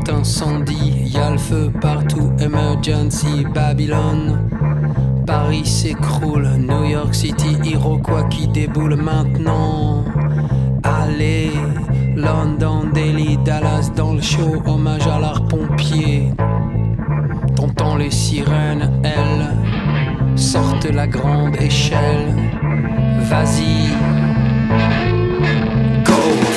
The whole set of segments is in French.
grand incendie, y a le feu partout, emergency, Babylone. Paris s'écroule, New York City, Iroquois qui déboule maintenant. Allez, London, Delhi, Dallas dans le show, hommage à l'art pompier. T'entends les sirènes, elles sortent la grande échelle. Vas-y, go!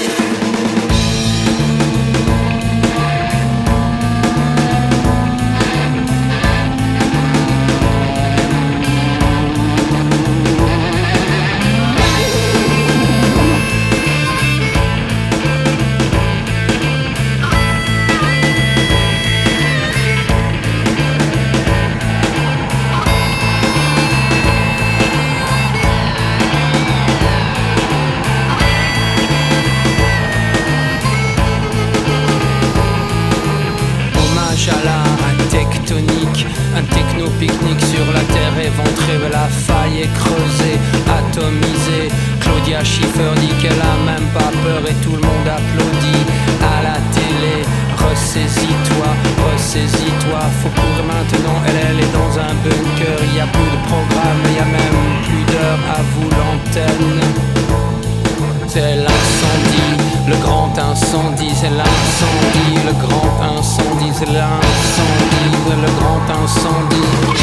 Un techno-pique-nique sur la terre éventrée, la faille est creusée, atomisée. Claudia Schiffer dit qu'elle a même pas peur et tout le monde applaudit à la télé. Ressaisis-toi, ressaisis-toi, faut courir maintenant, elle est dans un bunker. Y a plus de programme, y a même plus d'heures, à vous l'antenne. C'est l'incendie, le grand incendie, c'est l'incendie, le grand incendie, c'est l'incendie, le grand incendie.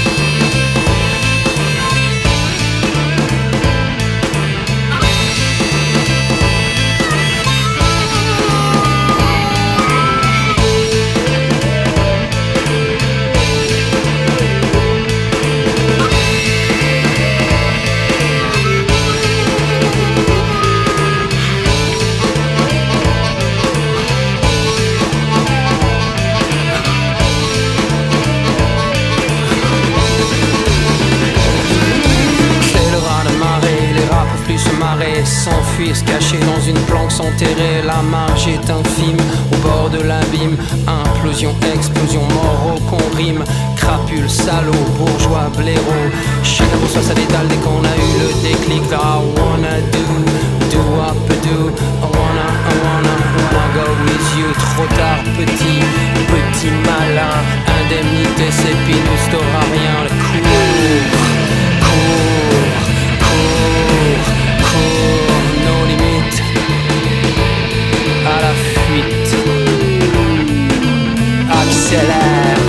S'enfuir, se cacher dans une planque, s'enterrer. La marge est infime, au bord de l'abîme. Implosion, explosion, mort au qu'on rime. Crapule, salaud, bourgeois, blaireau. Chacun pour soi, ça détale dès qu'on a eu le déclic. I wanna do up, do. I wanna go with you. Trop tard, petit malin. Indemnité, c'est pinous, t'auras rien. Cours, nos limites, à la fuite, accélère.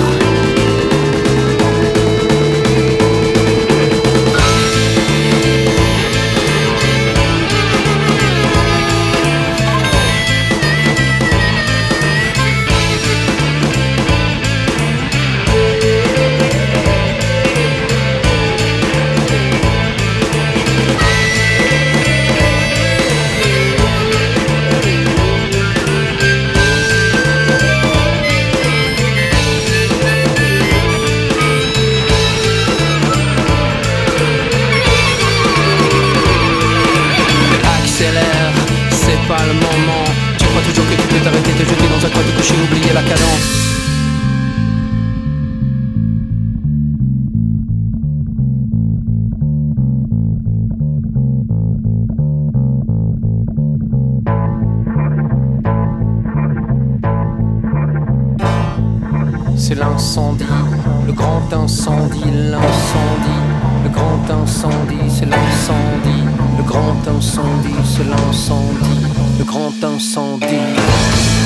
Te jeter dans un coin, te coucher, oublier la cadence. C'est l'incendie, le grand incendie, l'incendie, le grand incendie, c'est l'incendie, le grand incendie, c'est l'incendie, le grand incendie.